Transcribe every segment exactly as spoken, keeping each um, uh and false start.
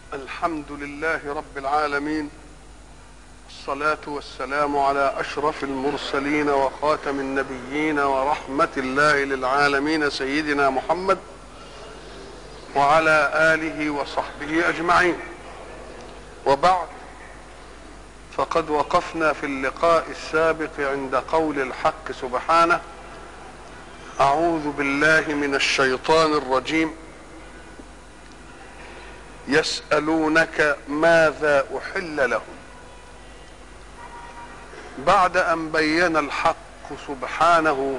الحمد لله رب العالمين، الصلاة والسلام على أشرف المرسلين وخاتم النبيين ورحمة الله للعالمين سيدنا محمد وعلى آله وصحبه أجمعين. وبعد، فقد وقفنا في اللقاء السابق عند قول الحق سبحانه: أعوذ بالله من الشيطان الرجيم، يسألونك ماذا أحل لهم. بعد أن بين الحق سبحانه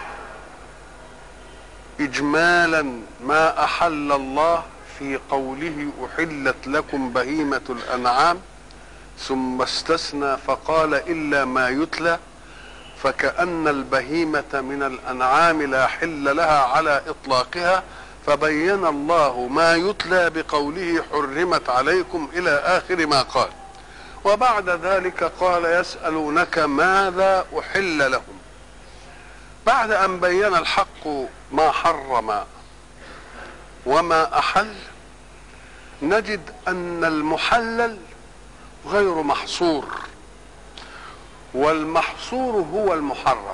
إجمالا ما أحل الله في قوله أحلت لكم بهيمة الأنعام، ثم استثنى فقال إلا ما يتلى، فكأن البهيمة من الأنعام لا حل لها على إطلاقها، فبين الله ما يتلى بقوله حرمت عليكم إلى آخر ما قال. وبعد ذلك قال: يسألونك ماذا أحل لهم. بعد أن بين الحق ما حرم وما أحل، نجد أن المحلل غير محصور، والمحصور هو المحرم،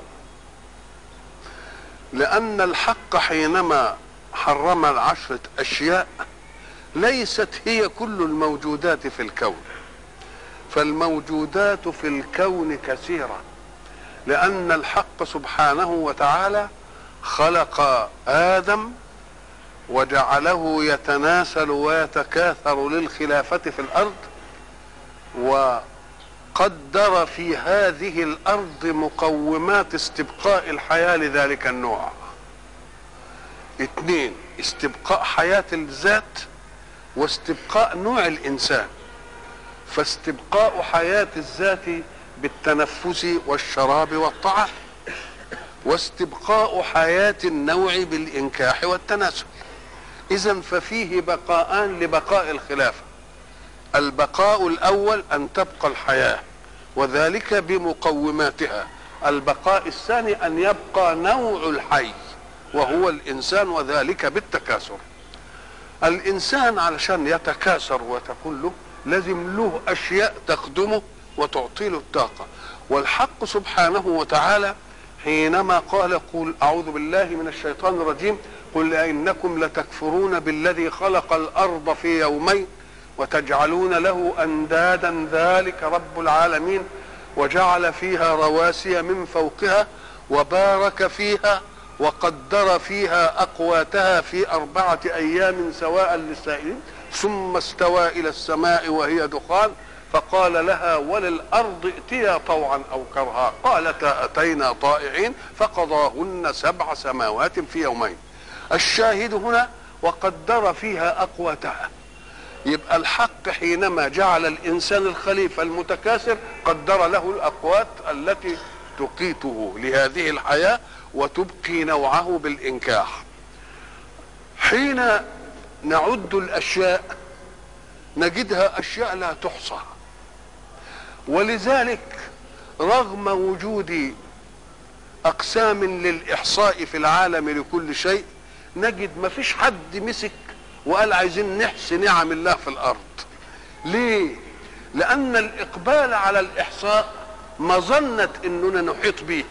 لأن الحق حينما حرم العشرة أشياء ليست هي كل الموجودات في الكون، فالموجودات في الكون كثيرة، لأن الحق سبحانه وتعالى خلق آدم وجعله يتناسل ويتكاثر للخلافة في الأرض، وقدر في هذه الأرض مقومات استبقاء الحياة لذلك النوع. اثنين: استبقاء حياة الذات واستبقاء نوع الإنسان. فاستبقاء حياة الذات بالتنفس والشراب والطعام، واستبقاء حياة النوع بالإنكاح والتناسل. إذن ففيه بقاءان لبقاء الخلافة: البقاء الأول أن تبقى الحياة وذلك بمقوماتها، البقاء الثاني أن يبقى نوع الحي وهو الإنسان وذلك بالتكاثر. الإنسان علشان يتكاثر وتكون له لازم له أشياء تخدمه وتعطي له الطاقة. والحق سبحانه وتعالى حينما قال: قل أعوذ بالله من الشيطان الرجيم، قل إنكم لتكفرون بالذي خلق الأرض في يومين وتجعلون له أندادا ذلك رب العالمين وجعل فيها رواسي من فوقها وبارك فيها وقدر فيها أقواتها في أربعة أيام سواء للسائلين، ثم استوى إلى السماء وهي دخان فقال لها وللأرض ائتيا طوعا أو كرها قالتا أتينا طائعين فقضاهن سبع سماوات في يومين. الشاهد هنا: وقدر فيها أقواتها. يبقى الحق حينما جعل الإنسان الخليفة المتكاثر قدر له الأقوات التي تقيته لهذه الحياة وتبقي نوعه بالإنكاح. حين نعد الأشياء نجدها أشياء لا تحصى، ولذلك رغم وجود أقسام للإحصاء في العالم لكل شيء نجد ما فيش حد مسك وقال عايزين نحصي نعم الله في الأرض. ليه؟ لأن الإقبال على الإحصاء مظنة أننا نحيط به،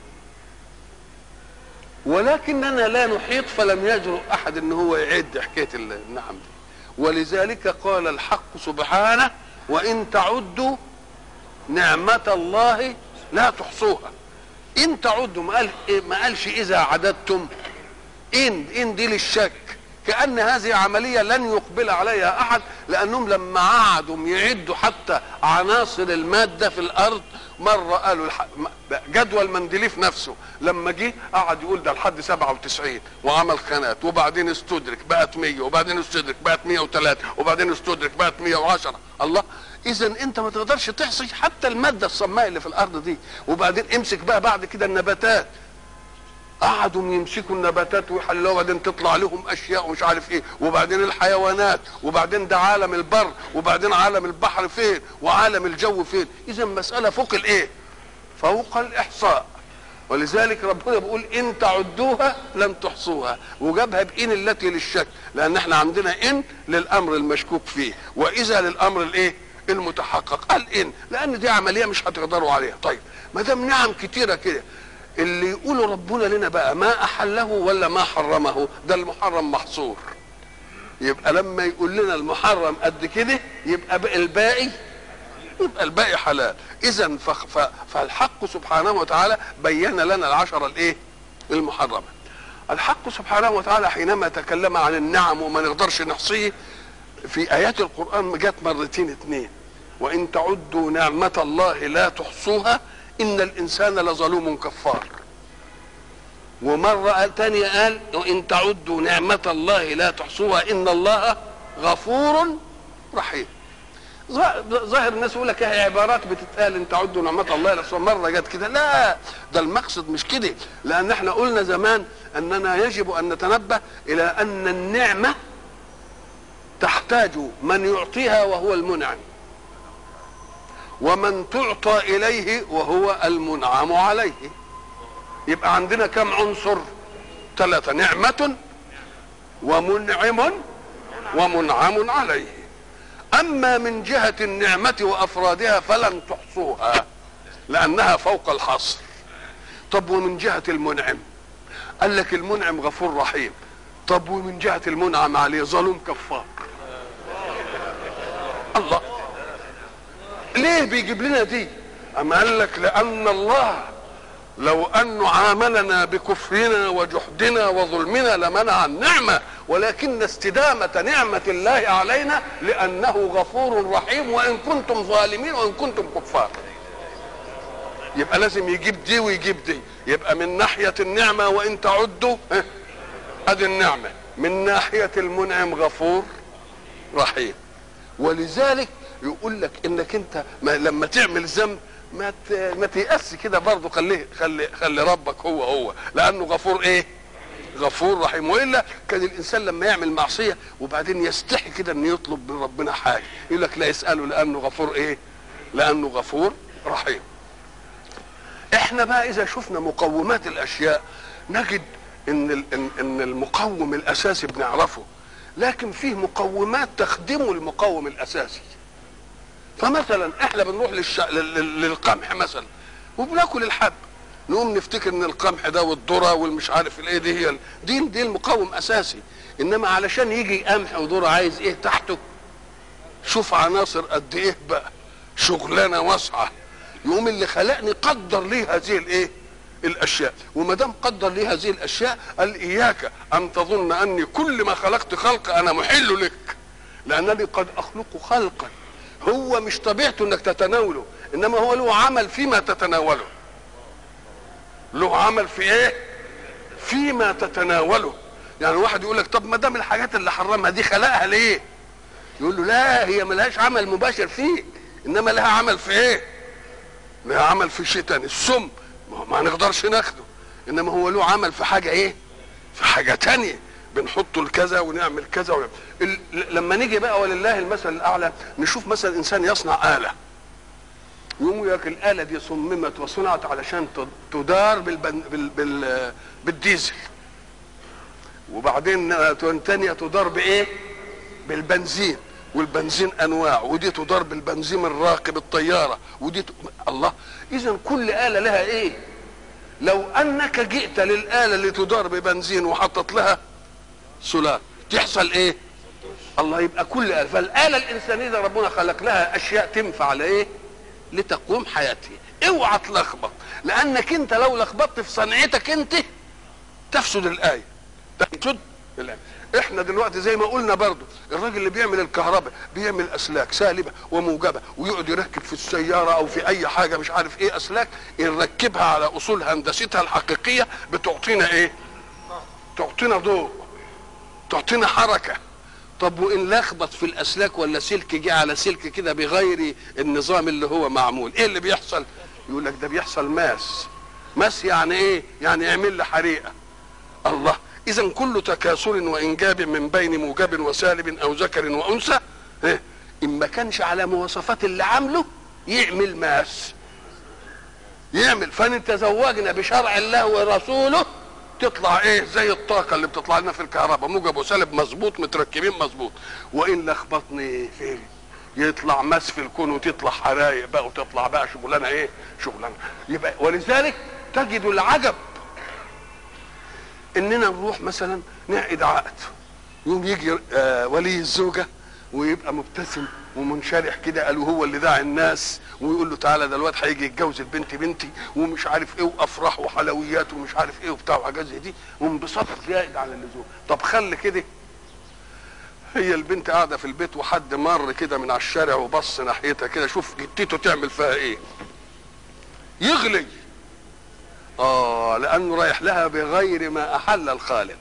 ولكننا لا نحيط، فلم يجرؤ أحد أنه هو يعد حكاية النعم دي. ولذلك قال الحق سبحانه: وإن تعدوا نعمة الله لا تحصوها. إن تعدوا ما قال ما قالش إذا عددتم. إن إن دي للشك، كأن هذه عملية لن يقبل عليها أحد، لأنهم لما قعدوا يعدوا حتى عناصر المادة في الأرض، مرة قالوا جدول مندليف نفسه لما جه قعد يقول ده لحد سبعة وتسعين وعمل خانات، وبعدين استدرك بقت مية، وبعدين استدرك بقت مية وثلاثة، وبعدين استدرك بقت مية وعشرة. الله! إذن أنت ما تقدرش تحصي حتى المادة الصماء اللي في الأرض دي. وبعدين امسك بقى بعد كده النباتات، قعدوا يمسكوا النباتات ويحلوها، وبعدين تطلع لهم اشياء ومش عارف ايه، وبعدين الحيوانات، وبعدين ده عالم البر، وبعدين عالم البحر فين، وعالم الجو فين. اذا مسألة فوق الايه؟ فوق الاحصاء. ولذلك ربنا بيقول ان تعدوها لن تحصوها، وجابها بان التي للشك، لان احنا عندنا ان للامر المشكوك فيه، واذا للامر الايه المتحقق. قال ان لان دي عمليه مش هتقدروا عليها. طيب ما دام نعم كتيره كده، اللي يقولوا ربنا لنا بقى ما احله ولا ما حرمه، ده المحرم محصور. يبقى لما يقول لنا المحرم قد كده يبقى بقى الباقي يبقى الباقي حلال. اذا فالحق سبحانه وتعالى بين لنا العشره الايه المحرمه. الحق سبحانه وتعالى حينما تكلم عن النعم وما نقدرش نحصيه في ايات القران جت مرتين اثنين، وان تعدوا نعمه الله لا تحصوها ان الانسان لظلوم كفار. ومره ثانيه قال وان تعدوا نعمه الله لا تحصوها ان الله غفور رحيم. ظاهر الناس يقول لك هي عبارات بتتقال ان تعدوا نعمه الله لا تحصوها، مره جت كده. لا، ده المقصد مش كده، لان احنا قلنا زمان اننا يجب ان نتنبه الى ان النعمه تحتاج من يعطيها وهو المنعم، ومن تعطى اليه وهو المنعم عليه. يبقى عندنا كم عنصر؟ ثلاثه: نعمه ومنعم ومنعم عليه. اما من جهه النعمه وافرادها فلن تحصوها لانها فوق الحصر. طب ومن جهه المنعم؟ قال لك المنعم غفور رحيم. طب ومن جهه المنعم عليه ظلوم كفار. الله ليه بيجيب لنا دي؟ اما قال لك لان الله لو انه عاملنا بكفرنا وجحدنا وظلمنا لمنع النعمه، ولكن استدامه نعمه الله علينا لانه غفور رحيم وان كنتم ظالمين وان كنتم كفار. يبقى لازم يجيب دي ويجيب دي. يبقى من ناحيه النعمه وان تعدوا ادي النعمه، من ناحيه المنعم غفور رحيم. ولذلك يقول لك انك انت ما لما تعمل ذنب ما ما تيأس كده برضه، خليه خلي خلي ربك هو هو، لانه غفور ايه؟ غفور رحيم. والا كان الانسان لما يعمل معصيه وبعدين يستحي كده انه يطلب من ربنا حاجه، يقول لك لا يساله لانه غفور ايه؟ لانه غفور رحيم. احنا بقى اذا شفنا مقومات الاشياء نجد ان ان المقوم الاساسي بنعرفه، لكن فيه مقومات تخدم المقوم الاساسي. فمثلا احنا بنروح للش... للقمح مثلا وبناكل الحب، نقوم نفتكر ان القمح ده والذره والمش عارف الايه دي هي دي دي المقوم اساسي. انما علشان يجي قمح وذره عايز ايه تحته؟ شوف عناصر قد ايه بقى، شغلانه واسعه. يقوم اللي خلقني قدر لي هذه الايه الاشياء، وما دام قدر لي هذه الاشياء قال اياك ان تظن اني كل ما خلقت خلق انا محل لك، لانني قد اخلق خلقا هو مش طبيعته انك تتناوله، انما هو له عمل فيما تتناوله. له عمل في ايه؟ فيما تتناوله. يعني واحد يقول لك طب ما دام الحاجات اللي حرمها دي خلقها ليه؟ يقول له لا، هي ملهاش عمل مباشر فيه، انما لها عمل في ايه؟ لها عمل في شيء تاني. السم ما نقدرش ناخده، انما هو له عمل في حاجه ايه؟ في حاجه تانيه، بنحطه لكذا ونعمل كذا ونعمل. لما نيجي بقى ولله المثل الاعلى نشوف مثلا انسان يصنع آلة، يقوم يقول لك الآلة دي صممت وصنعت علشان تدار بالبن... بال... بال... بالديزل، وبعدين تانية تدار بايه؟ بالبنزين، والبنزين انواع، ودي تدار بالبنزين الراكب الطياره، ودي ت... الله. اذا كل آلة لها ايه؟ لو انك جئت للآلة اللي تدار ببنزين وحطت لها سولار تحصل ايه؟ الله. يبقى كل آلة، فالآلة الإنسانية ده ربنا خلق لها أشياء تنفع لإيه؟ لتقوم حياتها. اوعى تلخبط، لأنك أنت لو لخبطت في صنعتك أنت تفسد الآية، تفسد الآية. احنا دلوقتي زي ما قلنا برضو الراجل اللي بيعمل الكهرباء بيعمل اسلاك سالبه وموجبه، ويقعد يركب في السياره او في اي حاجه مش عارف ايه اسلاك نركبها على اصول هندستها الحقيقيه بتعطينا ايه؟ تعطينا ضوء، تعطينا حركه. طب وان لخبط في الاسلاك ولا سلك جه على سلك كده بغير النظام اللي هو معمول، ايه اللي بيحصل؟ يقول لك ده بيحصل ماس. ماس يعني ايه؟ يعني يعمل لي حريقه. الله. اذا كل تكاثر وانجاب من بين موجب وسالب او ذكر وانثى إيه؟ ان ما كانش على مواصفات اللي عامله يعمل ماس. يعمل فان تزوجنا بشرع الله ورسوله تطلع ايه زي الطاقه اللي بتطلع لنا في الكهرباء، موجب وسالب مظبوط متركبين مظبوط. وان لخبطني فين يطلع مس في الكون وتطلع حرايق بقى وتطلع بقى شغلانه ايه شغلانه. يبقى ولذلك تجد العجب اننا نروح مثلا نعقد عقد، يوم يجي آه ولي الزوجه ويبقى مبتسم ومنشرح كده، قالوا هو اللي داعي الناس ويقول له تعالى ده الواد هيجي يتجوز البنت بنتي ومش عارف ايه وافراح وحلويات ومش عارف ايه وبتاع وحاجات زي دي وانبساط زائد على اللزوم. طب خلي كده هي البنت قاعده في البيت وحد مر كده من على الشارع وبص ناحيتها كده، شوف جدته تعمل فيها ايه؟ يغلي. اه لانه رايح لها بغير ما احل الخالق.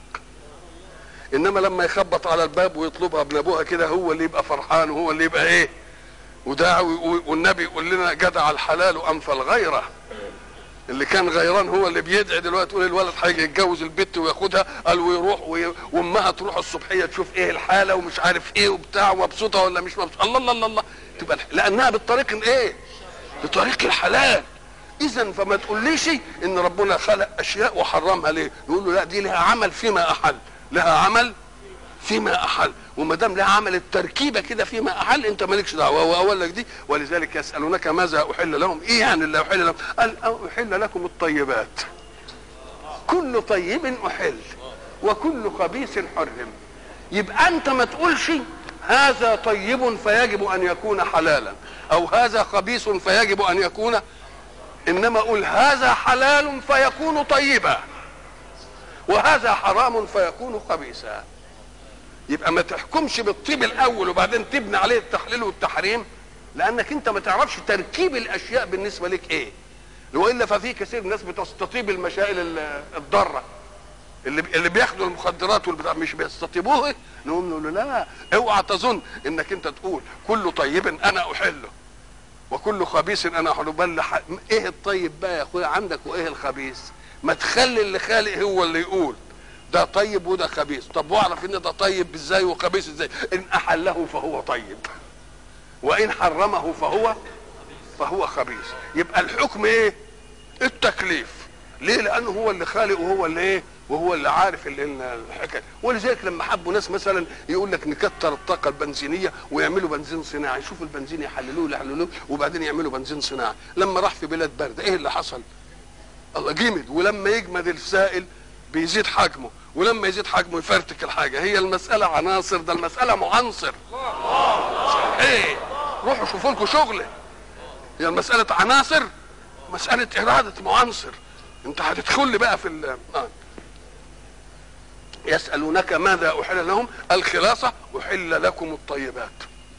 انما لما يخبط على الباب ويطلبها ابن ابوها كده هو اللي يبقى فرحان وهو اللي يبقى ايه وداعي. والنبي يقول لنا جدع الحلال انفى الغيره. اللي كان غيران هو اللي بيدعي دلوقتي يقول الولد هيجي يتجوز البنت وياخدها، قال ويروح وامها تروح الصبحيه تشوف ايه الحاله ومش عارف ايه وبتاع ومبسوطه ولا مش مبسوطه. الله الله الله الله تبقى لانها بالطريق الايه؟ بطريق الحلال. اذا فما تقوليش ان ربنا خلق اشياء وحرمها ليه؟ نقول له لا دي لها عمل فيما احل، لها عمل فيما احل، وما دام لها عمل التركيبه كده فيما احل انت مالكش دعوه. هو اقول لك دي ولذلك يسالونك ماذا احل لهم؟ ايه يعني اللي احل لهم؟ قال احل لكم الطيبات. كل طيب احل وكل خبيث حرم. يبقى انت ما تقولش هذا طيب فيجب ان يكون حلالا او هذا خبيث فيجب ان يكون، انما قول هذا حلال فيكون طيبا وهذا حرام فيكون خبيثا. يبقى ما تحكمش بالطيب الاول وبعدين تبني عليه التحليل والتحريم، لانك انت ما تعرفش تركيب الاشياء بالنسبه لك ايه. والا ففي كثير ناس بتستطيب المسائل الضاره اللي اللي بياخدوا المخدرات والبتاع مش بيستطيبوه. نقول له لا اوعى تظن انك انت تقول كل طيب انا احله وكل خبيث انا احله. بل ايه الطيب بقى يا اخويا عندك وايه الخبيث؟ ما تخلي اللي خالق هو اللي يقول ده طيب وده خبيث. طب واعرف ان ده طيب ازاي وخبيث ازاي؟ ان احله فهو طيب وان حرمه فهو فهو خبيث. يبقى الحكم ايه؟ التكليف. ليه؟ لانه هو اللي خالق وهو اللي ايه وهو اللي عارف الحكايه. ولذلك لما حبوا ناس مثلا يقول لك نكتر الطاقه البنزينيه ويعملوا بنزين صناعي، يشوفوا البنزين يحللوه يحللوه وبعدين يعملوا بنزين صناعي. لما راح في بلاد بارده ايه اللي حصل؟ الله جمد. ولما يجمد السائل بيزيد حجمه، ولما يزيد حجمه يفرتك الحاجه. هي المساله عناصر، ده المساله معنصر. ايه روحوا شوفوا لكم شغله. هي المساله عناصر، مساله اراده معنصر. انت هتدخل بقى في ال آه. يسالونك ماذا احل لهم؟ الخلاصه احل لكم الطيبات.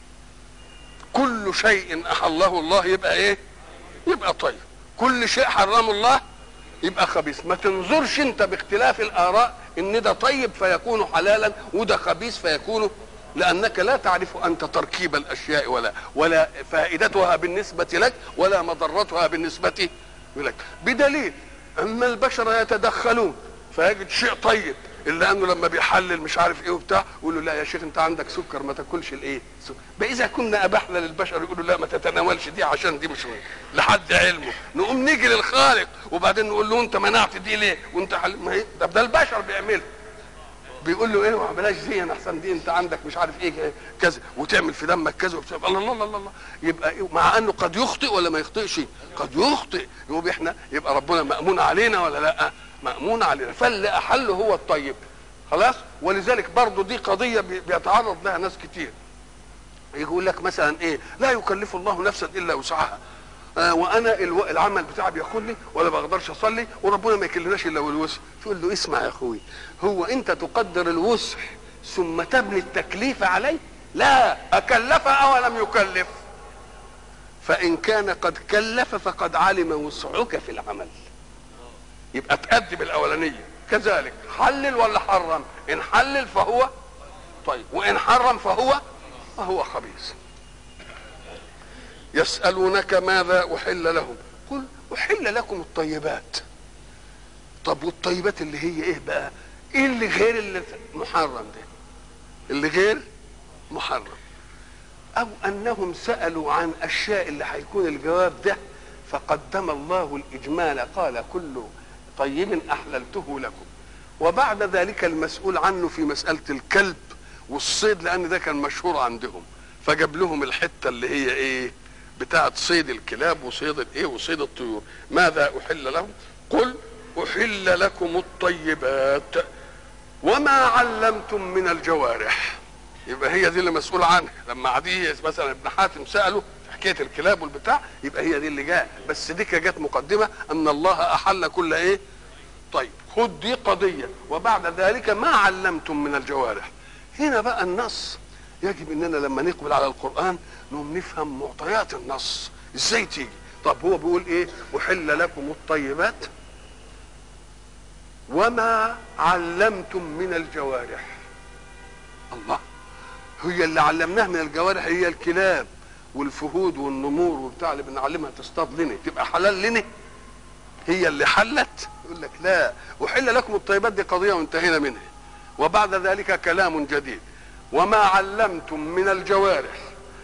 كل شيء احله الله يبقى ايه؟ يبقى طيب. كل شيء حرمه الله يبقى خبيث. ما تنظرش انت باختلاف الاراء ان ده طيب فيكون حلالا وده خبيث فيكون، لانك لا تعرف انت تركيب الاشياء ولا ولا فائدتها بالنسبه لك ولا مضرتها بالنسبه لك. بدليل ان البشر يتدخلون فيجد شيء طيب الا انه لما بيحلل مش عارف ايه وبتاع يقول له لا يا شيخ انت عندك سكر ما تاكلش الايه السكر. اذا كنا ابحنا للبشر يقولوا لا ما تتناولش دي عشان دي مش لحد علمه. نقوم نيجي للخالق وبعدين نقول له انت منعت دي ليه وانت حل... ما هي ده, ده البشر بيعمله. بيقول له ايه ما بلاش دي انا احسن دي انت عندك مش عارف ايه كذا وتعمل في دمك كذا وبتاع. الله الله الله الله. يبقى إيه؟ مع انه قد يخطئ ولا ما يخطئش؟ قد يخطئ. يبقى احنا يبقى ربنا مأمون علينا ولا لا؟ مأمون علينا. فاللي احله هو الطيب خلاص. ولذلك برضو دي قضيه بيتعرض لها ناس كتير. يقول لك مثلا ايه لا يكلف الله نفسا الا وسعها. آه وانا العمل بتاعي بياخدني ولا بقدرش اصلي وربنا ما يكلناش الا بالوسع. تقول له اسمع يا اخوي، هو انت تقدر الوسع ثم تبني التكليف عليه؟ لا، اكلف او لم يكلف؟ فان كان قد كلف فقد علم وسعك في العمل. يبقى تقدم الاولانيه. كذلك حلل ولا حرم؟ ان حلل فهو طيب وان حرم فهو فهو خبيث. يسألونك ماذا أحل لهم؟ قل أحل لكم الطيبات. طب والطيبات اللي هي ايه بقى؟ ايه اللي غير اللي محرم ده؟ اللي غير محرم. او انهم سألوا عن اشياء اللي هيكون الجواب ده فقدم الله الإجمال قال كل طيب أحللته لكم، وبعد ذلك المسؤول عنه في مسألة الكلب والصيد، لأن ده كان مشهور عندهم، فجاب لهم الحتة اللي هي إيه بتاعة صيد الكلاب وصيد الإيه وصيد الطيور. ماذا أحل لهم؟ قل أحل لكم الطيبات وما علمتم من الجوارح. يبقى هي دي اللي مسؤول عنها. لما عدي مثلا ابن حاتم سأله في حكاية الكلاب والبتاع، يبقى هي دي اللي جاء، بس دي جت مقدمة أن الله أحل كل إيه. طيب خد دي قضية، وبعد ذلك ما علمتم من الجوارح. هنا بقى النص يجب اننا لما نقبل على القرآن نقوم نفهم معطيات النص ازاي تيجي. طب هو بيقول ايه؟ أحل لكم الطيبات وما علمتم من الجوارح. الله، هي اللي علمناه من الجوارح هي الكلاب والفهود والنمور وبتاع اللي بنعلمها تصطاد لنا، تبقى حلال لنا؟ هي اللي حلت؟ يقول لك لا، أحل لكم الطيبات دي قضية وانتهينا منها، وبعد ذلك كلام جديد. وما علمتم من الجوارح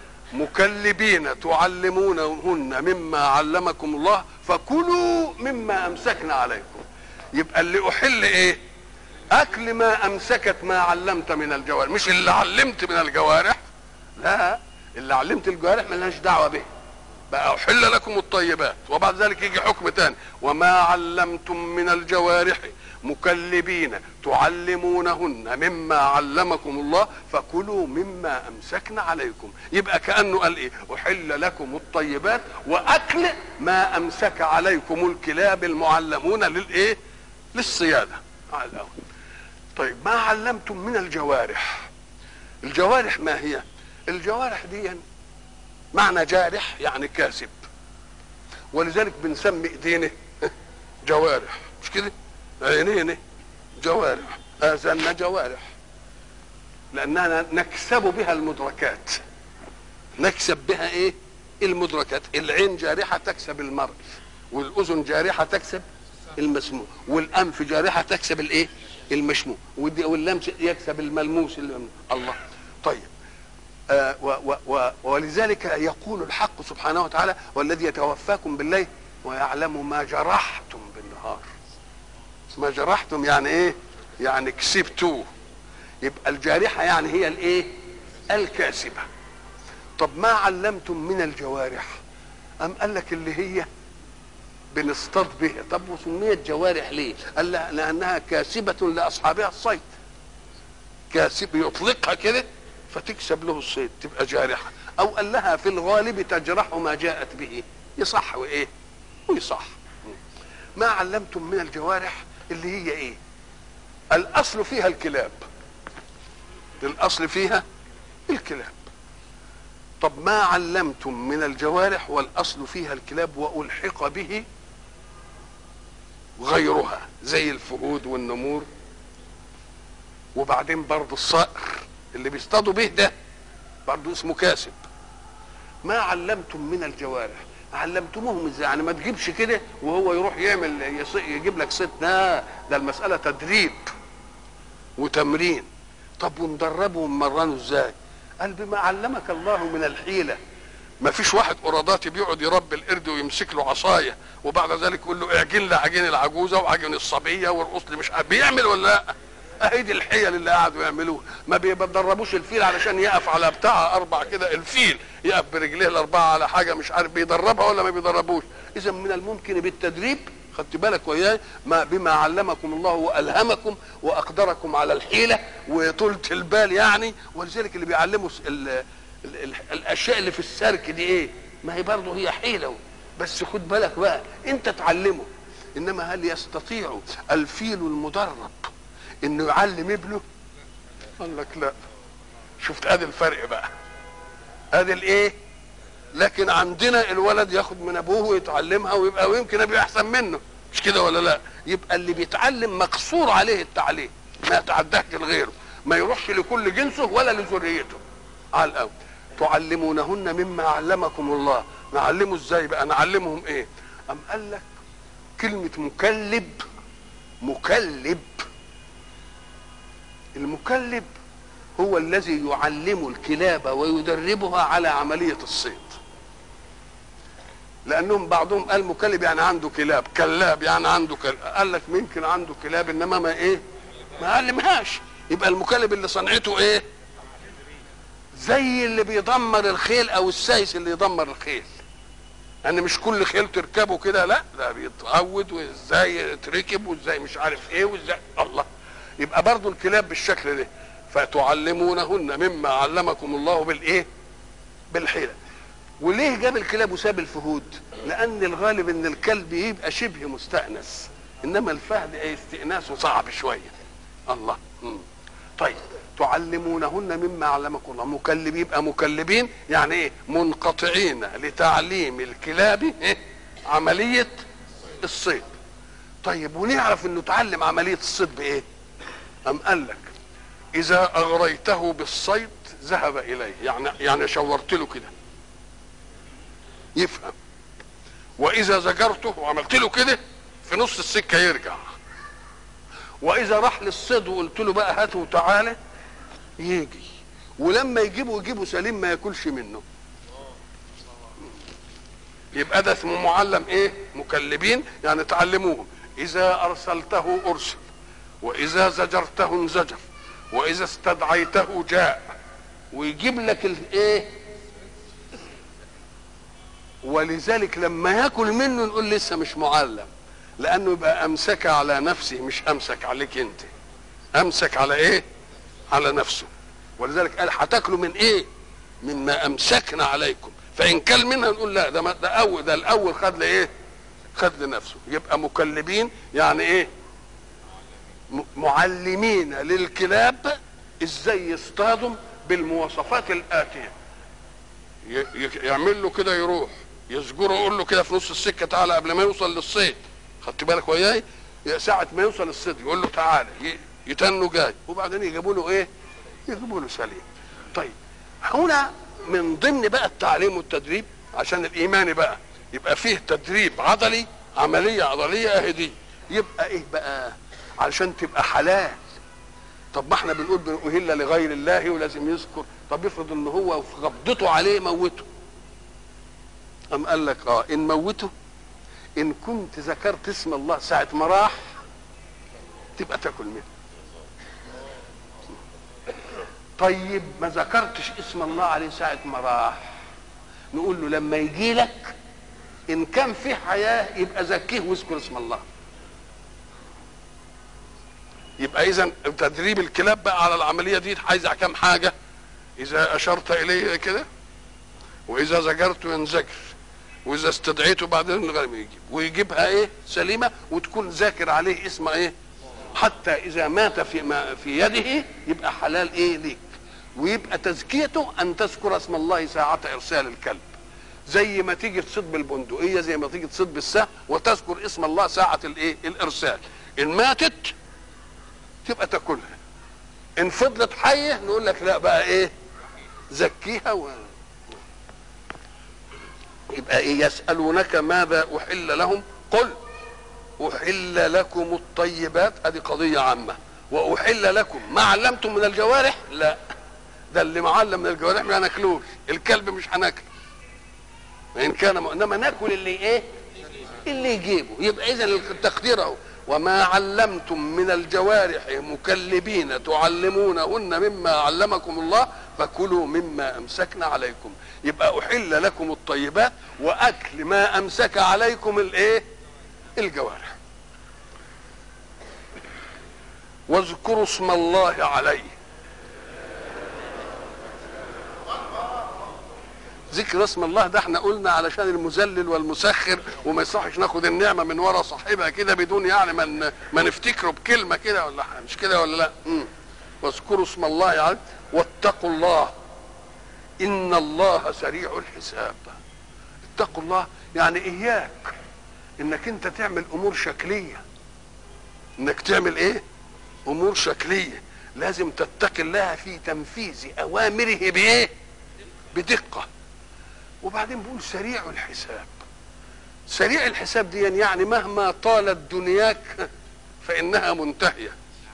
مكلبين تعلمونهن مما علمكم الله فكلوا مما أمسكنا عليكم. يبقى اللي أحل إيه؟ أكل ما أمسكت ما علمت من الجوارح، مش اللي علمت من الجوارح. لا، اللي علمت الجوارح ملهاش دعوة به. بقى أحل لكم الطيبات، وبعد ذلك يجي حكم تاني وما علمتم من الجوارح مكلبين تعلمونهن مما علمكم الله فكلوا مما أمسكنا عليكم. يبقى كأنه قال إيه؟ أحل لكم الطيبات وأكل ما أمسك عليكم الكلاب المعلمون للإيه؟ للصيادة على الأول. طيب ما علمتم من الجوارح. الجوارح ما هي؟ الجوارح دي معنى جارح يعني كاسب، ولذلك بنسمي ايدينا جوارح، مش كده؟ عينينا جوارح، اذاننا جوارح، لاننا نكسب بها المدركات. نكسب بها ايه؟ المدركات. العين جارحه تكسب المرء، والاذن جارحه تكسب المسموع، والانف جارحه تكسب الايه؟ المشموع، واللمس يكسب الملموس. الله. طيب آه و و ولذلك يقول الحق سبحانه وتعالى والذي يتوفاكم بالليل ويعلم ما جرحتم بالنهار. ما جرحتم يعني ايه؟ يعني كسبتوه. يبقى الجارحة يعني هي الايه؟ الكاسبة. طب ما علمتم من الجوارح، أم قال لك اللي هي بنصطاد بها. طب وسميت جوارح ليه؟ قال لأنها كاسبة لأصحابها الصيد. كاسب يطلقها كده فتكسب له الصيد تبقى جارحة، او قال لها في الغالب تجرح ما جاءت به، يصح وايه ويصح. ما علمتم من الجوارح اللي هي ايه؟ الاصل فيها الكلاب، الاصل فيها الكلاب. طب ما علمتم من الجوارح والاصل فيها الكلاب والحق به غيرها زي الفهود والنمور، وبعدين برضه الصقر اللي بيصطادوا به ده برضه اسمه كاسب. ما علمتم من الجوارح، علمتموهم ازاي؟ يعني ما تجيبش كده وهو يروح يعمل يجيب لك صيد، لا، ده المسألة تدريب وتمرين. طب وندربهم مرنوا ازاي؟ قال بما علمك الله من الحيلة. ما فيش واحد قراداتي بيقعد يربي القرد ويمسك له عصايه وبعد ذلك يقول له اعجن لي عجين العجوزه وعجن الصبيه وارقص لي، مش بيعمل ولا لا؟ اهي دي الحيل اللي قعدوا يعملوها. ما بيدربوش الفيل علشان يقف على بتاع اربع كده، الفيل يقف برجليه الاربعه على حاجه مش عارف، بيدربها ولا ما بيدربوش؟ اذا من الممكن بالتدريب، خدت بالك وياي، ما بما علمكم الله والهمكم واقدركم على الحيله وطولة البال يعني. ولذلك اللي بيعلموا ال ال ال الاشياء اللي في السرك دي ايه؟ ما هي برضه هي حيله، بس خد بالك بقى انت تعلمه. انما هل يستطيع الفيل المدرب انه يعلم ابنه؟ قال لك لا. شفت ادي الفرق بقى، ادي الايه. لكن عندنا الولد ياخد من ابوه ويتعلمها ويبقى ويمكن ابي احسن منه، مش كده ولا لا؟ يبقى اللي بيتعلم مقصور عليه التعليم، ما يتعداش لغيره، ما يروحش لكل جنسه ولا لذريته. على الاول تعلمونهن مما علمكم الله. نعلمه ازاي بقى؟ نعلمهم ايه؟ ام قال لك كلمه مكلب. مكلب، المكلب هو الذي يعلم الكلاب ويدربها على عمليه الصيد. لانهم بعضهم قال مكلب يعني عنده كلاب، كلاب يعني عنده كلاب. قال لك ممكن عنده كلاب انما ما ايه ما علمهاش. يبقى المكلب اللي صنعته ايه؟ زي اللي بيدمر الخيل او السايس اللي يدمر الخيل. يعني مش كل خيل تركبه كده، لا ده بيتعود وازاي تركب وازاي مش عارف ايه وازاي الله. يبقى برضو الكلاب بالشكل ده. فتعلمونهن مما علمكم الله بالايه؟ بالحيلة. وليه جاب الكلاب وساب الفهود؟ لان الغالب ان الكلب يبقى شبه مستأنس، انما الفهد استئناسه صعب شويه. الله. مم. طيب تعلمونهن مما علمكم الله. مكلب يبقى مكلبين يعني ايه؟ منقطعين لتعليم الكلاب إيه؟ عمليه الصيد. طيب ونعرف انه تعلم عمليه الصيد بايه؟ ام قال لك اذا اغريته بالصيد ذهب اليه، يعني يعني شورت له كده يفهم. واذا زجرته وعملت له كده في نص السكه يرجع. واذا راح للصيد وقلت له بقى هاته وتعالى يجي. ولما يجيبه يجيبه سليم ما ياكلش منه. يبقى ده اسمه معلم ايه؟ مكلبين، يعني تعلموهم. اذا ارسلته ارسل، واذا زجرته انزجر، واذا استدعيته جاء. ويجيب لك الايه؟ ولذلك لما ياكل منه نقول لسه مش معلم، لانه يبقى امسك على نفسه مش امسك عليك انت. امسك على ايه؟ على نفسه. ولذلك قال هتاكلوا من ايه؟ مما امسكنا عليكم. فان كل منها نقول لا ده ده اول ده الاول خد لايه؟ خد لنفسه. يبقى مكلبين يعني ايه؟ معلمين للكلاب ازاي يصطادوا بالمواصفات الاتيه. يعمل له كده يروح يزجره، يقول له كده في نص السكه تعالى قبل ما يوصل للصيد. خدت بالك وياي؟ ساعه ما يوصل للصيد يقول له تعالى، يتنوا جاي، وبعدين يجيبوا له ايه؟ يجيبوا له سليم. طيب هنا من ضمن بقى التعليم والتدريب عشان الايمان بقى يبقى فيه تدريب عضلي، عمليه عضليه اهي دي. يبقى ايه بقى؟ علشان تبقى حلال. طب ما احنا بنقول اهل لغير الله ولازم يذكر. طب افرض ان هو في غبضته عليه موته. ام قال لك اه ان موته ان كنت ذكرت اسم الله ساعه ما راح تبقى تاكل منه. طيب ما ذكرتش اسم الله عليه ساعه ما راح، نقول له لما يجي لك ان كان في حياه يبقى زكيه واذكر اسم الله. يبقى اذا تدريب الكلاب بقى على العمليه دي عايزه كام حاجه؟ اذا اشرت اليه كده، واذا زجرته ينزجر، واذا استدعيته بعدين الغالب يجيب، ويجيبها ايه؟ سليمه، وتكون ذاكر عليه اسم ايه؟ حتى اذا مات في ما في يده يبقى حلال ايه ليك. ويبقى تزكيته ان تذكر اسم الله ساعه ارسال الكلب، زي ما تيجي تصيد بالبندقيه، زي ما تيجي تصيد بالسهم، وتذكر اسم الله ساعه الايه؟ الارسال. ان ماتت تبقى تاكلها. ان فضلت حيه نقول لك لا بقى ايه؟ زكيها. و... يبقى ايه؟ يسالونك ماذا احل لهم قل احل لكم الطيبات. ادي قضيه عامه. واحل لكم ما علمتم من الجوارح، لا ده اللي معلم من الجوارح ما ناكلوش. الكلب مش هناكله وان كان، انما ناكل اللي ايه؟ اللي يجيبه. يبقى اذا التقدير اهو وما علمتم من الجوارح مكلبين تعلمونهن مما علمكم الله فكلوا مما امسكنا عليكم. يبقى احل لكم الطيبات، واكل ما امسك عليكم الايه؟ الجوارح. واذكروا اسم الله عليه. ذكر اسم الله ده احنا قلنا علشان المذلل والمسخر، وما يصحش ناخد النعمه من ورا صاحبها كده بدون يعني من ما نفتكره بكلمه كده ولا مش كده ولا لا. امم واذكروا اسم الله عليه واتقوا الله ان الله سريع الحساب. اتقوا الله يعني اياك انك انت تعمل امور شكليه. انك تعمل ايه؟ امور شكليه. لازم تتقي الله في تنفيذ اوامره بايه؟ بدقه. وبعدين بيقول سريع الحساب. سريع الحساب دي يعني مهما طالت دنياك فانها منتهيه.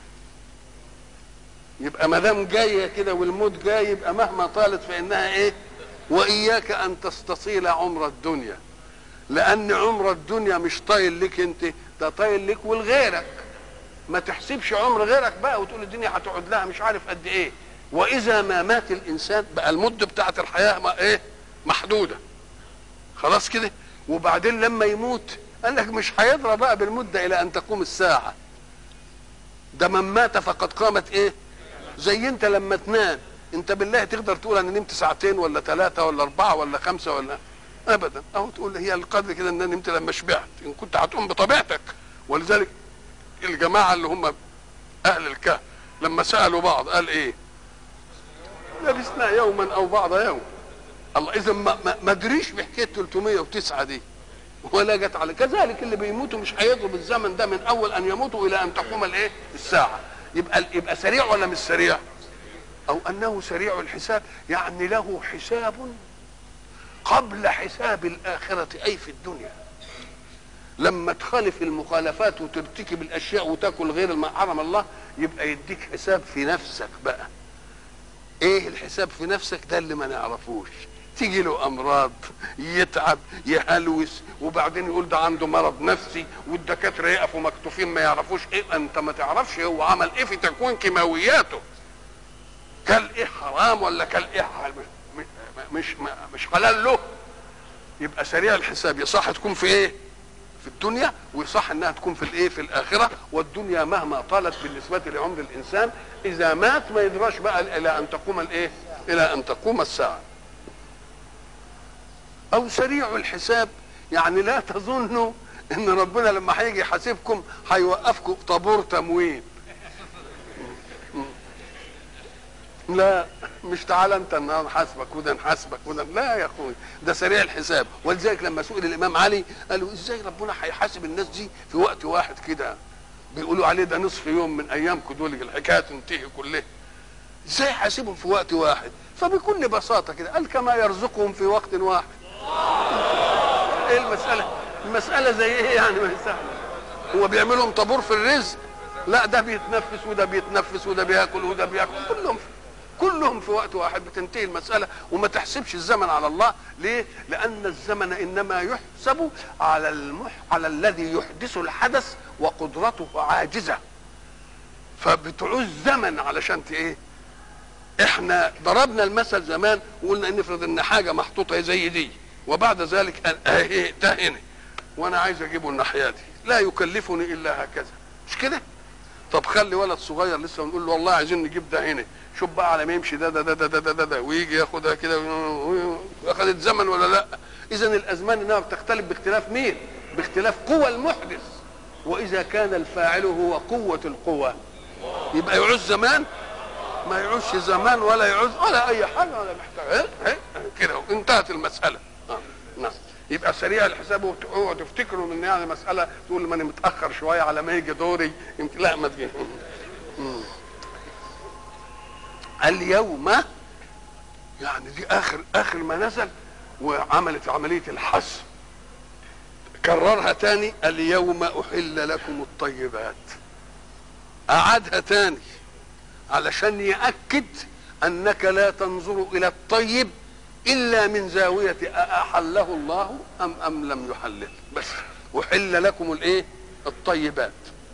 يبقى ما دام جايه كده والموت جاي يبقى مهما طالت فانها ايه؟ واياك ان تستصيل عمر الدنيا. لان عمر الدنيا مش طايل لك انت، ده طايل لك ولغيرك. ما تحسبش عمر غيرك بقى وتقول الدنيا هتقعد لها مش عارف قد ايه. واذا ما مات الانسان بقى المده بتاعه الحياه ما ايه محدوده خلاص كده. وبعدين لما يموت قال لك مش هيضرب بقى بالمده الى ان تقوم الساعه، ده من مات فقد قامت ايه. زي انت لما تنام انت بالله تقدر تقول انا نمت ساعتين ولا ثلاثه ولا اربعه ولا خمسه ولا ابدا، او تقول هي القدر كده ان انا نمت لما شبعت، ان كنت هتقوم بطبيعتك. ولذلك الجماعه اللي هم اهل الكهف لما سالوا بعض قال ايه؟ لبسنا يوما او بعض يوم. الله، اذا ما ما ادريش بحكايه ثلاثمائة وتسعة دي ولا جت على كذلك. اللي بيموتوا مش هيضرب الزمن ده من اول ان يموتوا الى ان تقوم الايه الساعه. يبقى يبقى سريع ولا مش سريع؟ او انه سريع الحساب، يعني له حساب قبل حساب الاخره اي في الدنيا. لما تخالف المخالفات وترتكب الاشياء وتاكل غير ما حرم الله يبقى يديك حساب في نفسك بقى. ايه الحساب في نفسك ده اللي ما نعرفوش؟ تيجي له امراض، يتعب، يهلوس، وبعدين يقول ده عنده مرض نفسي، والدكاتره يقفوا مكتوفين ما يعرفوش ايه. انت ما تعرفش هو عمل ايه في تكوين كيماوياته، كل ايه حرام ولا كل ايه مش مش حلال له. يبقى سريع الحساب يصح تكون في ايه في الدنيا، ويصح انها تكون في الايه في الاخره. والدنيا مهما طالت بالنسبه لعمر الانسان اذا مات ما يدراش بقى الى ان تقوم الايه الى ان تقوم الساعه. او سريع الحساب يعني لا تظنوا ان ربنا لما هيجي يحاسبكم هيوقفكم طابور تموين. لا، مش تعالى انت نحاسبك وده نحاسبك وده، لا يا اخوي، ده سريع الحساب. ولذلك لما سئل الامام علي قالوا ازاي ربنا هيحاسب الناس دي في وقت واحد كده؟ بيقولوا عليه ده نصف يوم من ايامكم دول الحكايه تنتهي كلها، ازاي حاسبهم في وقت واحد؟ فبكل بساطه كده قال كما يرزقهم في وقت واحد. ايه المساله؟ المساله زي ايه يعني؟ ما سهله. هو بيعملهم طابور في الرزق؟ لا، ده بيتنفس وده بيتنفس وده بياكل وده بياكل، كلهم في كلهم في وقت واحد بتنتهي المساله. وما تحسبش الزمن على الله. ليه؟ لان الزمن انما يحسب على المح... على الذي يحدث الحدث وقدرته عاجزه، فبتعوز زمن علشان ايه. احنا ضربنا المثل زمان وقلنا ان افرض ان حاجه محطوطه زي دي وبعد ذلك ايه ده هنا وانا عايز اجيبه الناحيه دي، لا يكلفني الا هكذا، مش كده؟ طب خلي ولد صغير لسه ونقول له والله عايزين نجيب ده هنا، شوف بقى على ما يمشي ده ده ده ده ده, ده, ده ويجي ياخدها كده، اخذت زمن ولا لا؟ اذا الازمان انها بتختلف باختلاف مين؟ باختلاف قوى المحدث. واذا كان الفاعل هو قوه القوى يبقى يعوز زمان؟ ما يعوزش زمان ولا يعوز ولا اي حاجه ولا محتاج كده، انتهت المساله. آه. نعم. يبقى سريع الحساب وتقعدوا تفتكروا ان يعني مساله تقول ما انا متاخر شويه على ما يجي دوري يمكن، لا ما تجي. اليوم يعني دي اخر اخر ما نزل وعملت عمليه الحسم. كررها تاني اليوم احل لكم الطيبات، اعادها تاني علشان يأكد انك لا تنظر الى الطيب الا من زاويه احله الله ام ام لم يحلل، بس احل لكم الايه الطيبات.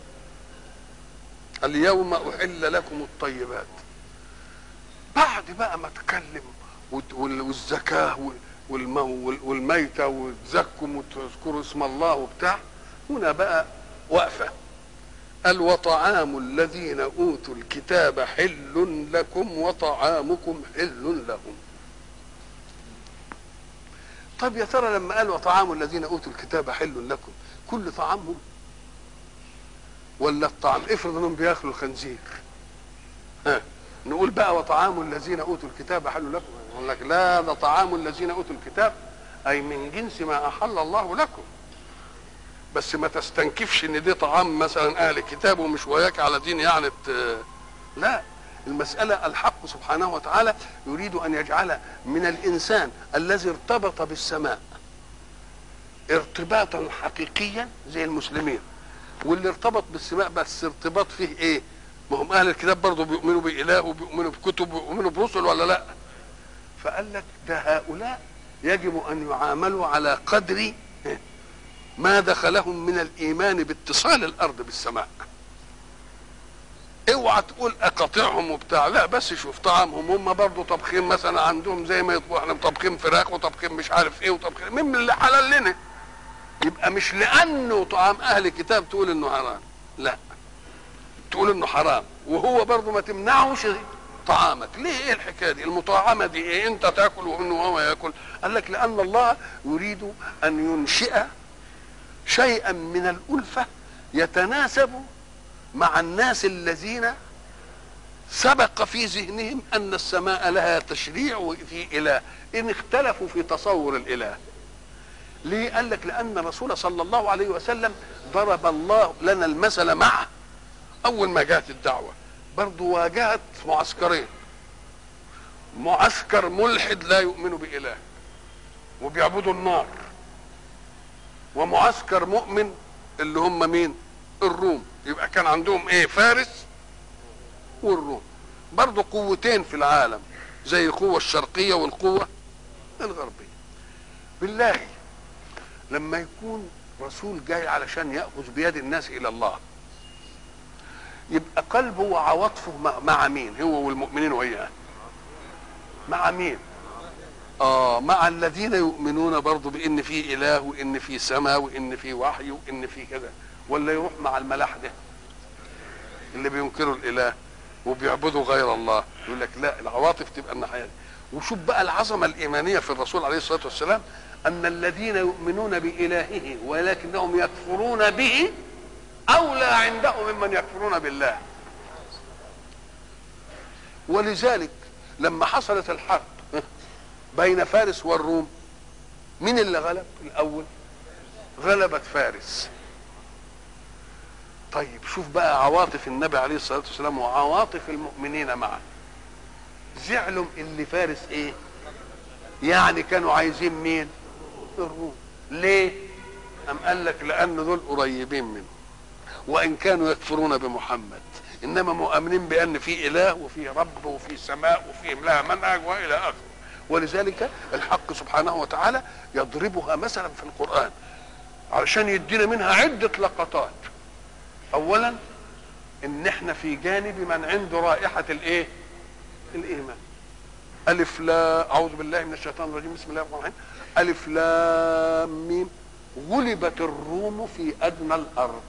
اليوم احل لكم الطيبات. بعد بقى ما تكلم والزكاه والميته وتزكم وتذكروا اسم الله وبتاع، هنا بقى وقفه. قال وطعام الذين اوتوا الكتاب حل لكم وطعامكم حل لهم. طب يا ترى لما قال وطعام الذين اوتوا الكتاب حل لكم كل طعامهم ولا الطعام؟ افرض انهم بياكلوا الخنزير، ها نقول بقى وطعام الذين اوتوا الكتاب حل لكم؟ يقول لك لا، ده طعام الذين اوتوا الكتاب اي من جنس ما احل الله لكم، بس ما تستنكفش ان دي طعام مثلا اهل الكتاب ومش وياك على دين يعني لا. المسألة الحق سبحانه وتعالى يريد ان يجعل من الانسان الذي ارتبط بالسماء ارتباطا حقيقيا زي المسلمين، واللي ارتبط بالسماء بس ارتباط فيه ايه؟ ما هم اهل الكتاب برضه بيؤمنوا باله وبيؤمنوا بكتب وبيؤمنوا برسل ولا لا؟ فقال لك ده هؤلاء يجب ان يعاملوا على قدر ما دخلهم من الايمان باتصال الارض بالسماء. اوعى تقول اقاطعهم وبتاع، لا بس شوف طعامهم هم برضه طبخين مثلا عندهم زي ما يطبخوا احنا طبخين فراخ وطبخين مش عارف ايه وطبخين مين اللي حلال لنا؟ يبقى مش لانه طعام اهل الكتاب تقول انه حرام، لا تقول انه حرام وهو برضه ما تمنعوش طعامك. ليه؟ ايه الحكايه دي؟ المطاعمه دي ايه؟ انت تاكل وهو ياكل. قال لك لان الله يريد ان ينشئ شيئا من الالفه يتناسب مع الناس الذين سبق في ذهنهم ان السماء لها تشريع وفي اله، ان اختلفوا في تصور الاله. ليه؟ قال لك لان الرسول صلى الله عليه وسلم ضرب الله لنا المثل معه. اول ما جاءت الدعوه برضه واجهت معسكرين، معسكر ملحد لا يؤمن باله وبيعبدوا النار، ومعسكر مؤمن اللي هم مين؟ الروم. يبقى كان عندهم ايه؟ فارس والروم، برضه قوتين في العالم زي القوه الشرقيه والقوه الغربيه. بالله لما يكون رسول جاي علشان ياخذ بيد الناس الى الله، يبقى قلبه وعواطفه مع مين؟ هو والمؤمنين وياه مع مين؟ اه مع الذين يؤمنون برضه بان في اله وان في سماء وان في وحي وان في كذا، ولا يروح مع الملاحده اللي بينكروا الاله وبيعبدوا غير الله؟ يقول لك لا، العواطف تبقى الناحيه دي. وشوف بقى العظمه الايمانيه في الرسول عليه الصلاه والسلام، ان الذين يؤمنون بالهه ولكنهم يكفرون به اولى عندهم ممن يكفرون بالله. ولذلك لما حصلت الحرب بين فارس والروم، مين اللي غلب الاول؟ غلبت فارس. طيب شوف بقى عواطف النبي عليه الصلاه والسلام وعواطف المؤمنين معه. زعلوا اللي فارس ايه؟ يعني كانوا عايزين مين؟ الروم. ليه؟ أم قال لك لأن دول قريبين منه وإن كانوا يكفرون بمحمد، إنما مؤمنين بأن في إله وفي رب وفي سماء وفي لها منهج وإلى آخره. ولذلك الحق سبحانه وتعالى يضربها مثلا في القرآن علشان يدينا منها عدة لقطات. أولا إن إحنا في جانب من عنده رائحة الإيه؟ الإيمان. ألف لا أعوذ بالله من الشيطان الرجيم بسم الله الرحمن الرحيم. ألف لام ميم غلبت الروم في أدنى الأرض.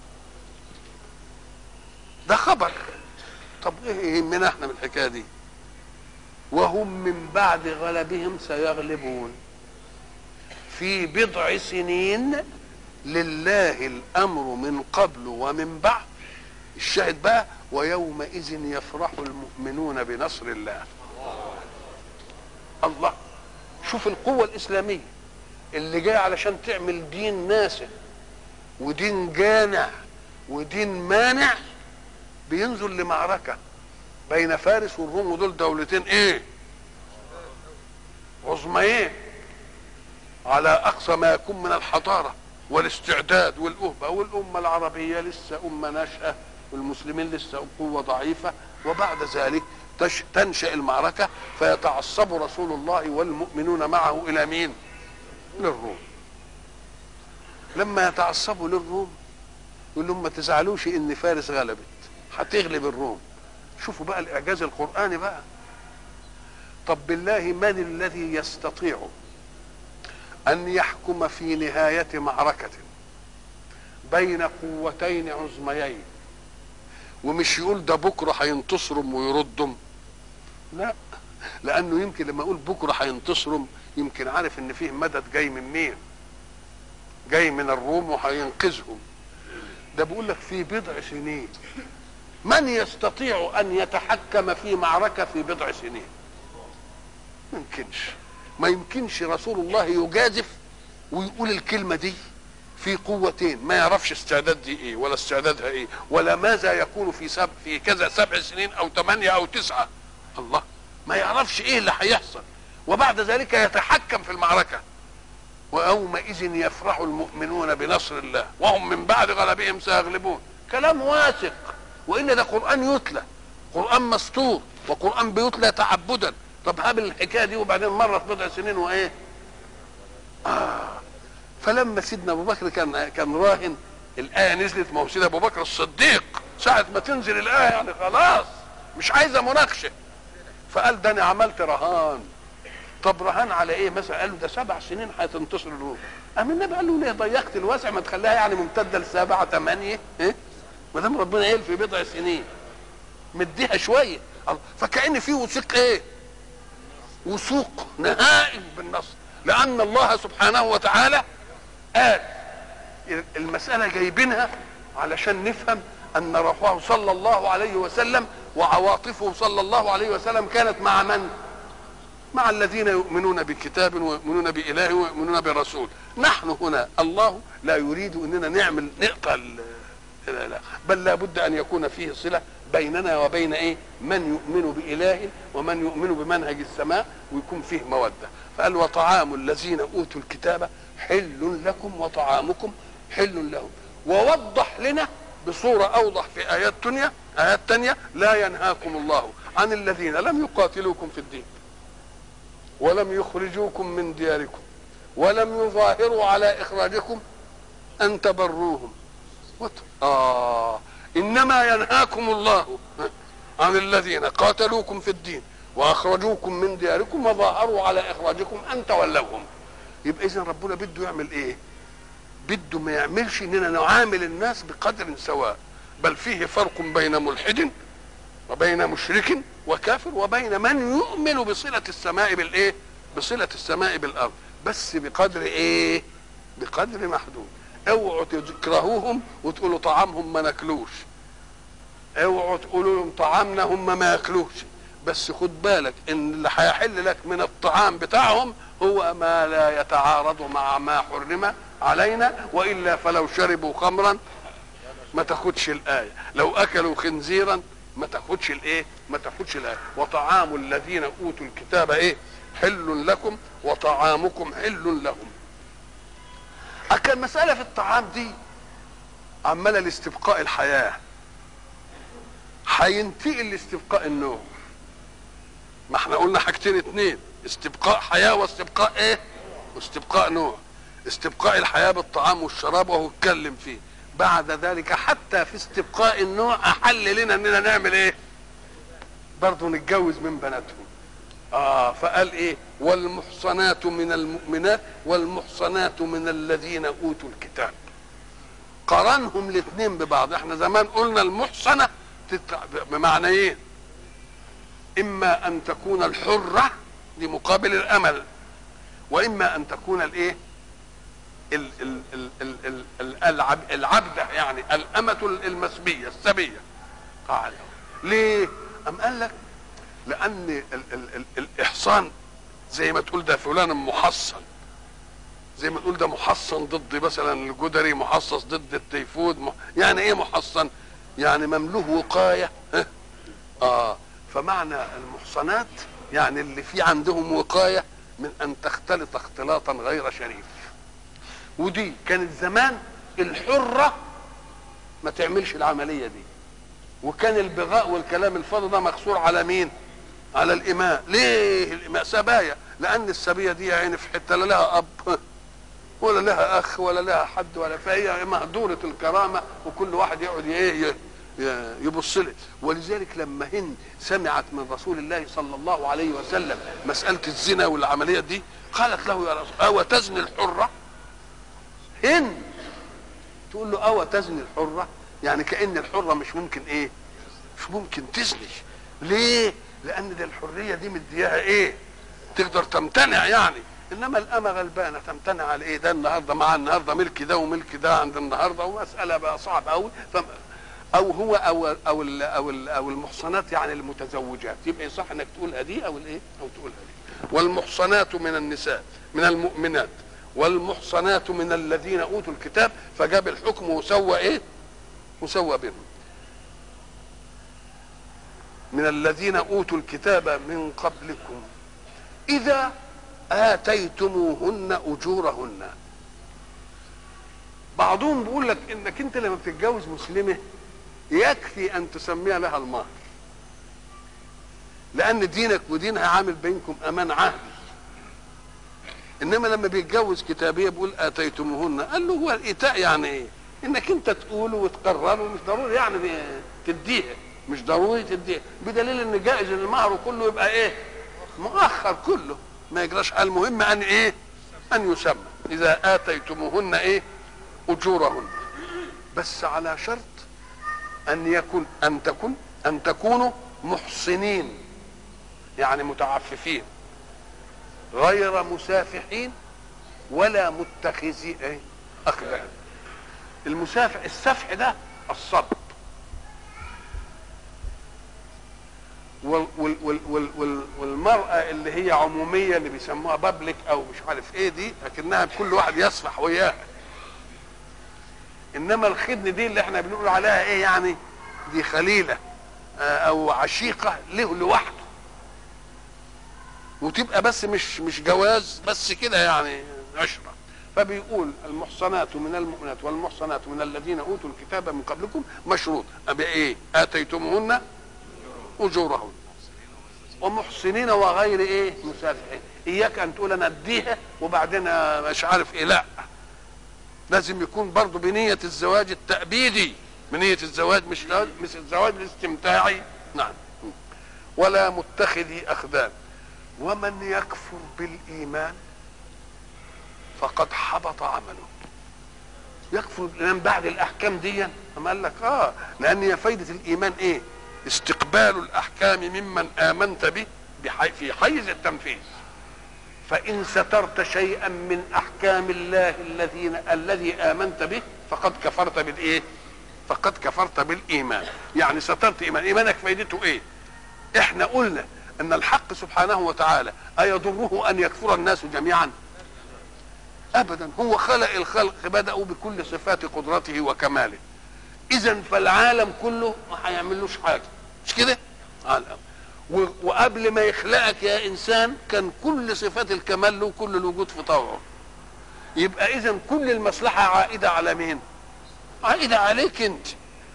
ده خبر. طب إيه يهمنا إحنا من الحكاية دي؟ وهم من بعد غلبهم سيغلبون في بضع سنين لله الأمر من قبل ومن بعد. الشاهد بقى ويومئذ يفرح المؤمنون بنصر الله. الله، شوف القوة الإسلامية اللي جاية علشان تعمل دين ناسخ ودين جانع ودين مانع، بينزل لمعركة بين فارس والروم، ودول دولتين ايه؟ عظميين على أقصى ما يكون من الحضارة والاستعداد والأهبة، والأمة العربية لسه أمة ناشئة والمسلمين لسه قوة ضعيفة. وبعد ذلك تنشأ المعركة فيتعصب رسول الله والمؤمنون معه إلى مين؟ للروم. لما يتعصبوا للروم يقول لهم ما تزعلوش إن فارس غلبت، هتغلب الروم. شوفوا بقى الإعجاز القرآني بقى. طب بالله من الذي يستطيع أن يحكم في نهاية معركة بين قوتين عظميين ومش يقول ده بكرة هينتصرم ويردم؟ لا، لأنه يمكن لما يقول بكرة هينتصرم يمكن عارف إن فيه مدد جاي من مين؟ جاي من الروم وهينقذهم. ده بيقول لك في بضع سنين. من يستطيع أن يتحكم في معركة في بضع سنين؟ ما يمكنش. ما يمكنش رسول الله يجازف ويقول الكلمة دي في قوتين ما يعرفش استعداد دي ايه ولا استعدادها ايه ولا ماذا يكون في سب في كذا سبع سنين او ثمانية او تسعة. الله، ما يعرفش ايه اللي هيحصل، وبعد ذلك يتحكم في المعركة. ويومئذ يفرح المؤمنون بنصر الله وهم من بعد غلبهم سيغلبون. كلام واثق، وان ده قرآن يتلى، قرآن مسطور، وقرآن بيتلى تعبدا. طب هابل الحكاية دي وبعدين مرت بضع سنين وايه؟ آه فلما سيدنا ابو بكر كان كان راهن، الايه نزلت، ما هو سيدنا ابو بكر الصديق ساعه ما تنزل الايه يعني خلاص مش عايزه مناقشه، فقال ده انا عملت رهان. طب رهان على ايه مثلا؟ قال له ده سبع سنين هتنتصر الروم. قام النبي قال له ليه ضيقت الواسع، ما تخليها يعني ممتده لسبعه ثمانيه، ايه ما دام ربنا قال في بضع سنين مديها شويه. فكأن في وثيق ايه؟ وثوق نهائي بالنصر، لان الله سبحانه وتعالى قال. المساله جايبينها علشان نفهم ان روحه صلى الله عليه وسلم وعواطفه صلى الله عليه وسلم كانت مع من؟ مع الذين يؤمنون بكتاب ويؤمنون بإله ويؤمنون برسول. نحن هنا الله لا يريد اننا نعمل نقطع، لا لا، بل لا بد ان يكون فيه صله بيننا وبين ايه؟ من يؤمن بإله ومن يؤمن بمنهج السماء، ويكون فيه موده. فقال وطعام الذين اوتوا الكتاب حل لكم وطعامكم حل لهم. ووضح لنا بصوره اوضح في ايات تانية ايات تانية لا ينهاكم الله عن الذين لم يقاتلوكم في الدين ولم يخرجوكم من دياركم ولم يظاهروا على اخراجكم ان تبروهم. آه انما ينهاكم الله عن الذين قاتلوكم في الدين واخرجوكم من دياركم وظاهروا على اخراجكم ان تولوهم. يبقى اذا ربنا بده يعمل ايه؟ بده ما يعملش اننا نعامل الناس بقدر سواء، بل فيه فرق بين ملحد وبين مشرك وكافر وبين من يؤمن بصلة السماء بالايه؟ بصلة السماء بالارض، بس بقدر ايه؟ بقدر محدود. اوعوا تكرهوهم وتقولوا طعامهم ما ناكلوش، اوعوا تقولوا لهم طعامنا هم ما ياكلوش، بس خد بالك ان اللي هيحل لك من الطعام بتاعهم هو ما لا يتعارض مع ما حرم علينا، والا فلو شربوا خمرا ما تاخدش الايه، لو اكلوا خنزيرا ما تاخدش الايه؟ ما تاخدش الايه. وطعام الذين اوتوا الكتاب ايه؟ حل لكم وطعامكم حل لهم. اكل مساله في الطعام دي عماله لاستبقاء الحياه، هينتقل لاستبقاء النوع. ما احنا قلنا حاجتين اتنين، استبقاء حياه واستبقاء ايه؟ واستبقاء نوع. استبقاء الحياه بالطعام والشراب وهو اتكلم فيه. بعد ذلك حتى في استبقاء النوع احل لنا اننا نعمل ايه؟ برضه نتجوز من بناتهم. اه فقال ايه؟ والمحصنات من المؤمنات والمحصنات من الذين اوتوا الكتاب. قرنهم الاثنين ببعض. احنا زمان قلنا المحصنه بمعنى ايه؟ اما ان تكون الحره دي مقابل الامل، واما ان تكون الايه؟ ال ال ال ال ال العب العبده، يعني الامه المسبيه السبيه. قال ليه؟ ام قال لك لان ال ال ال الاحصان زي ما تقول ده فلان محصن، زي ما تقول ده محصن ضد مثلا الجدري، محصص ضد التيفود. مح... يعني ايه محصن؟ يعني مملوه وقايه. اه فمعنى المحصنات يعني اللي في عندهم وقايه من ان تختلط اختلاطا غير شريف. ودي كانت زمان الحره ما تعملش العمليه دي، وكان البغاء والكلام الفاضي ده مقصور على مين؟ على الاماء. ليه الاماء؟ سبايا، لان السبيه دي يا عيني في حته لا لها اب ولا لها اخ ولا لها حد ولا، فهي مهدوره الكرامه وكل واحد يقعد ايه يبص له. ولذلك لما هند سمعت من رسول الله صلى الله عليه وسلم مساله الزنا والعمليه دي قالت له يا رسول او تزني الحره؟ هند تقول له او تزني الحره؟ يعني كأن الحره مش ممكن ايه؟ مش ممكن تزني. ليه؟ لان دي الحريه دي مدياها ايه؟ تقدر تمتنع يعني. انما الامه غلبانه تمتنع على ايه؟ ده النهارده مع النهارده ملك ده وملك ده عند النهارده، ومساله بقى صعب قوي. او هو او او ال او ال او المحصنات يعني المتزوجات، يبقى صح انك تقولها دي او الايه؟ او تقولها دي. والمحصنات من النساء من المؤمنات والمحصنات من الذين اوتوا الكتاب، فجاب الحكم وسوى ايه؟ وسوى بينهم. من الذين اوتوا الكتاب من قبلكم اذا اتيتموهن اجورهن. بعضهم بيقول لك انك انت لما بتتجوز مسلمه يكفي ان تسميها لها المهر، لان دينك ودينها عامل بينكم امان عهدي. انما لما بيتجوز كتابيه بيقول اتيتموهن، قال له هو الايتاء يعني ايه؟ انك انت تقوله وتقرره، مش ضروري يعني تديها، مش ضروري تديها، بدليل ان جائز ان المهر كله يبقى ايه؟ مؤخر كله، ما يجراش. المهم ان ايه؟ ان يسمى اذا اتيتموهن ايه؟ اجورهن، بس على شرط ان يكون ان تكون ان تكونوا محصنين، يعني متعففين، غير مسافحين ولا متخذي ايه؟ اخدان. المسافح، السفح ده الصب، وال وال وال وال وال والمرأة اللي هي عمومية اللي بيسموها بابليك او مش عارف ايه دي، لكنها كل واحد يصفح وياها. انما الخدن دي اللي احنا بنقول عليها ايه يعني؟ دي خليلة او عشيقة له لوحده، وتبقى بس مش مش جواز بس كده يعني عشرة. فبيقول المحصنات من المؤمنات والمحصنات من الذين اوتوا الكتاب من قبلكم مشروط بايه؟ اتيتموهن اجورهن ومحسنين وغير ايه؟ مسافحين. اياك ان تقول انا اديها وبعدين مش عارف ايه، لا، لازم يكون برضو بنية الزواج التأبيدي، بنية الزواج مش مش الزواج الاستمتاعي. نعم. ولا متخذي اخدان. ومن يكفر بالايمان فقد حبط عمله. يكفر بالايمان بعد الاحكام دي، اما قال لك اه لان هي فايده الايمان ايه؟ استقبال الاحكام ممن امنت به بحي في حيز التنفيذ. فان سترت شيئا من احكام الله الذين الذي امنت به فقد كفرت بالايه؟ فقد كفرت بالايمان. يعني سترت ايمان، ايمانك فايدته ايه؟ احنا قلنا ان الحق سبحانه وتعالى ايضره ان يكفر الناس جميعا؟ ابدا. هو خلق الخلق بدأوا بكل صفات قدرته وكماله، اذا فالعالم كله ما هيعملوش حاجه، مش كده؟ وقبل ما يخلقك يا انسان كان كل صفات الكمال له كل الوجود في طوعه. يبقى اذا كل المصلحه عائده على مين؟ عائده عليك انت.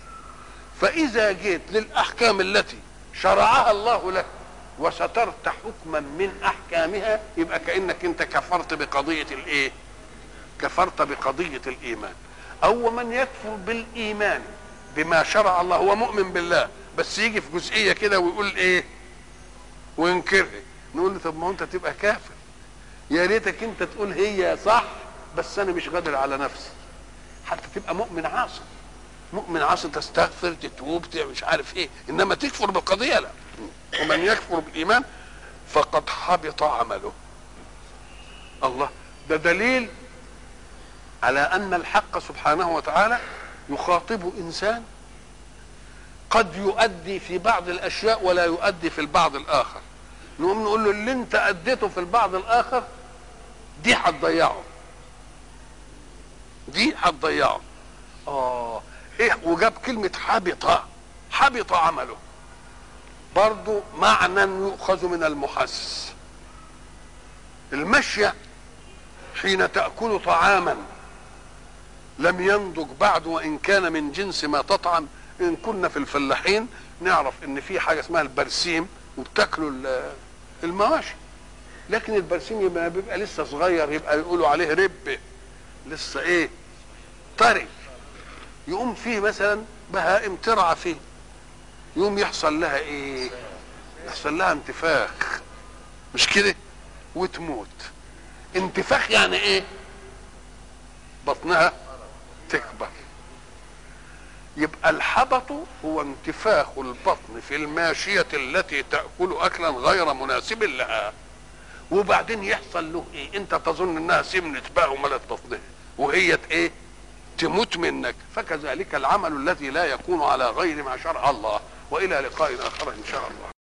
فاذا جيت للاحكام التي شرعها الله لك وسترت حكما من احكامها، يبقى كانك انت كفرت بقضيه الايه؟ كفرت بقضيه الايمان. او من يكفر بالايمان بما شرع الله، هو مؤمن بالله بس يجي في جزئيه كده ويقول ايه؟ وينكرها. نقول له طب ما انت تبقى كافر، يا ريتك انت تقول هي صح بس انا مش قادر على نفسي، حتى تبقى مؤمن عاصي. مؤمن عاصي تستغفر تتوب مش عارف ايه، انما تكفر بالقضيه لا. ومن يكفر بالايمان فقد حبط عمله. الله، ده دليل على ان الحق سبحانه وتعالى يخاطب انسان قد يؤدي في بعض الاشياء ولا يؤدي في البعض الاخر. نقوم نقول له اللي انت اديته في البعض الاخر دي هتضيعه، دي هتضيعه. اه ايه؟ وجاب كلمه حبط، حبط عمله، برضو معنى يؤخذ من المحسس. المشية حين تأكل طعاما لم ينضج بعد وإن كان من جنس ما تطعم. إن كنا في الفلاحين نعرف إن في حاجة اسمها البرسيم وبتاكلوا المواشي، لكن البرسيم يبقى, بيبقى لسه صغير، يبقى يقولوا عليه رب، لسه إيه؟ طري. يقوم فيه مثلا بهائم ترعى فيه، يقوم يحصل لها ايه؟ يحصل لها انتفاخ، مش كده؟ وتموت. انتفاخ يعني ايه؟ بطنها تكبر. يبقى الحبط هو انتفاخ البطن في الماشية التي تأكل اكلا غير مناسب لها، وبعدين يحصل له ايه؟ انت تظن انها سمنت بقى وملت بطنها وهي ايه؟ تموت منك. فكذلك العمل الذي لا يكون على غير ما شرع الله. والى لقاء اخر ان شاء الله.